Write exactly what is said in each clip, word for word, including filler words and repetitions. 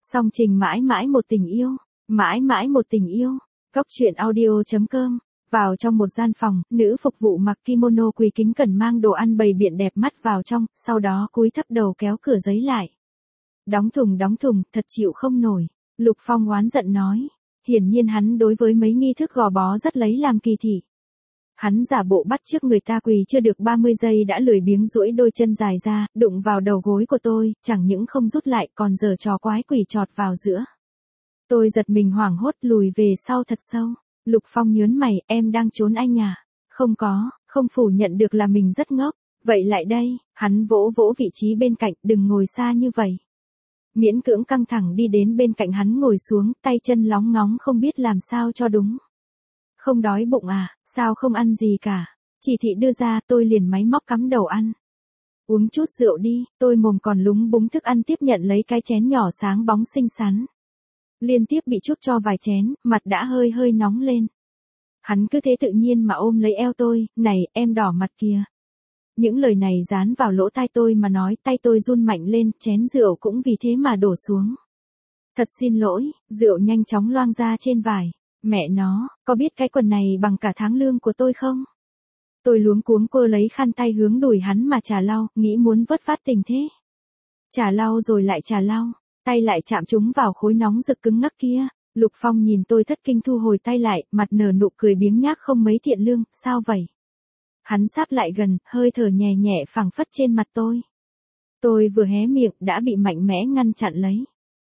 Song trình mãi mãi một tình yêu, mãi mãi một tình yêu. Cốc truyện audio chấm com. Vào trong một gian phòng, nữ phục vụ mặc kimono quỳ kính cẩn mang đồ ăn bày biện đẹp mắt vào trong, sau đó cúi thấp đầu kéo cửa giấy lại. Đóng thùng đóng thùng, thật chịu không nổi. Lục Phong oán giận nói. Hiển nhiên hắn đối với mấy nghi thức gò bó rất lấy làm kỳ thị. Hắn giả bộ bắt chước người ta quỳ chưa được ba mươi giây đã lười biếng duỗi đôi chân dài ra, đụng vào đầu gối của tôi, chẳng những không rút lại còn giở trò quái quỷ trọt vào giữa. Tôi giật mình hoảng hốt lùi về sau thật sâu. Lục Phong nhớn mày, em đang trốn anh à? Không có, không phủ nhận được là mình rất ngốc. Vậy lại đây, hắn vỗ vỗ vị trí bên cạnh, đừng ngồi xa như vậy. Miễn cưỡng căng thẳng đi đến bên cạnh hắn ngồi xuống, tay chân lóng ngóng không biết làm sao cho đúng. Không đói bụng à, sao không ăn gì cả? Chỉ thị đưa ra, tôi liền máy móc cắm đầu ăn. Uống chút rượu đi, tôi mồm còn lúng búng thức ăn tiếp nhận lấy cái chén nhỏ sáng bóng xinh xắn. Liên tiếp bị chúc cho vài chén, mặt đã hơi hơi nóng lên. Hắn cứ thế tự nhiên mà ôm lấy eo tôi, này, em đỏ mặt kìa. Những lời này dán vào lỗ tai tôi mà nói, tay tôi run mạnh lên, chén rượu cũng vì thế mà đổ xuống. Thật xin lỗi, rượu nhanh chóng loang ra trên vải. Mẹ nó, có biết cái quần này bằng cả tháng lương của tôi không? Tôi luống cuống quơ lấy khăn tay hướng đùi hắn mà chà lau, nghĩ muốn vớt phát tình thế. Chà lau rồi lại chà lau, tay lại chạm trúng vào khối nóng rực cứng ngắc kia. Lục Phong nhìn tôi thất kinh thu hồi tay lại, mặt nở nụ cười biếng nhác không mấy thiện lương, sao vậy? Hắn sáp lại gần, hơi thở nhẹ nhẹ phảng phất trên mặt tôi. Tôi vừa hé miệng đã bị mạnh mẽ ngăn chặn lấy.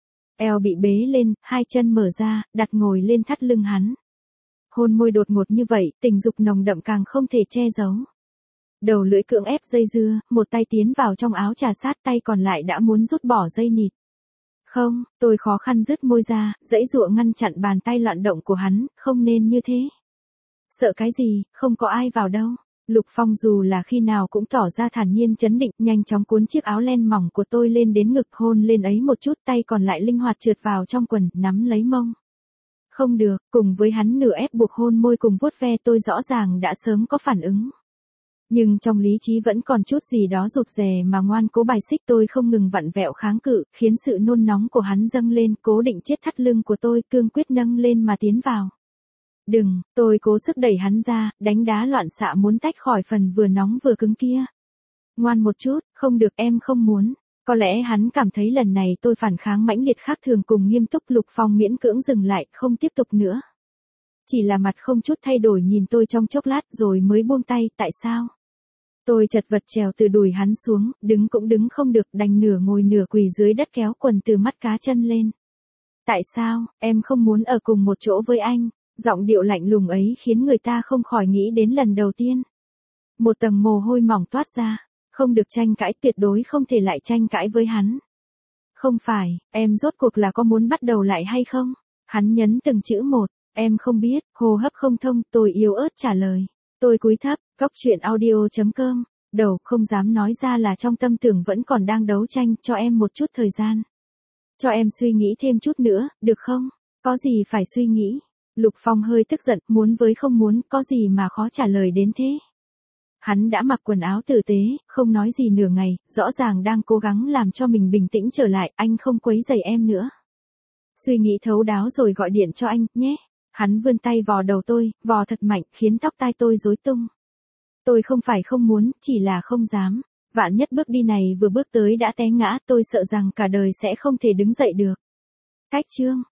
Eo bị bế lên, hai chân mở ra, đặt ngồi lên thắt lưng hắn. Hôn môi đột ngột như vậy, tình dục nồng đậm càng không thể che giấu. Đầu lưỡi cưỡng ép dây dưa, một tay tiến vào trong áo trà sát, tay còn lại đã muốn rút bỏ dây nịt. Không, tôi khó khăn rứt môi ra, giãy giụa ngăn chặn bàn tay loạn động của hắn, không nên như thế. Sợ cái gì, không có ai vào đâu. Lục Phong dù là khi nào cũng tỏ ra thản nhiên trấn định, nhanh chóng cuốn chiếc áo len mỏng của tôi lên đến ngực, hôn lên ấy một chút, tay còn lại linh hoạt trượt vào trong quần, nắm lấy mông. Không được, cùng với hắn nửa ép buộc hôn môi cùng vuốt ve, tôi rõ ràng đã sớm có phản ứng. Nhưng trong lý trí vẫn còn chút gì đó rụt rè mà ngoan cố bài xích, tôi không ngừng vặn vẹo kháng cự, khiến sự nôn nóng của hắn dâng lên, cố định chết thắt lưng của tôi, cương quyết nâng lên mà tiến vào. Đừng, tôi cố sức đẩy hắn ra, đánh đá loạn xạ muốn tách khỏi phần vừa nóng vừa cứng kia. Ngoan một chút, không được, em không muốn. Có lẽ hắn cảm thấy lần này tôi phản kháng mãnh liệt khác thường cùng nghiêm túc. Lục Phong miễn cưỡng dừng lại, không tiếp tục nữa. Chỉ là mặt không chút thay đổi nhìn tôi trong chốc lát rồi mới buông tay, tại sao? Tôi chật vật trèo từ đùi hắn xuống, đứng cũng đứng không được, đành nửa ngồi nửa quỳ dưới đất kéo quần từ mắt cá chân lên. Tại sao, em không muốn ở cùng một chỗ với anh? Giọng điệu lạnh lùng ấy khiến người ta không khỏi nghĩ đến lần đầu tiên. Một tầng mồ hôi mỏng toát ra, không được tranh cãi, tuyệt đối không thể lại tranh cãi với hắn. Không phải, em rốt cuộc là có muốn bắt đầu lại hay không? Hắn nhấn từng chữ một, em không biết, hô hấp không thông, tôi yếu ớt trả lời. Tôi cúi thấp, cốc truyện audio chấm com, đầu không dám nói ra là trong tâm tưởng vẫn còn đang đấu tranh, cho em một chút thời gian. Cho em suy nghĩ thêm chút nữa, được không? Có gì phải suy nghĩ? Lục Phong hơi tức giận, muốn với không muốn, có gì mà khó trả lời đến thế. Hắn đã mặc quần áo tử tế, không nói gì nửa ngày, rõ ràng đang cố gắng làm cho mình bình tĩnh trở lại, anh không quấy rầy em nữa. Suy nghĩ thấu đáo rồi gọi điện cho anh, nhé. Hắn vươn tay vò đầu tôi, vò thật mạnh, khiến tóc tai tôi rối tung. Tôi không phải không muốn, chỉ là không dám. Vạn nhất bước đi này vừa bước tới đã té ngã, tôi sợ rằng cả đời sẽ không thể đứng dậy được. Cách chương.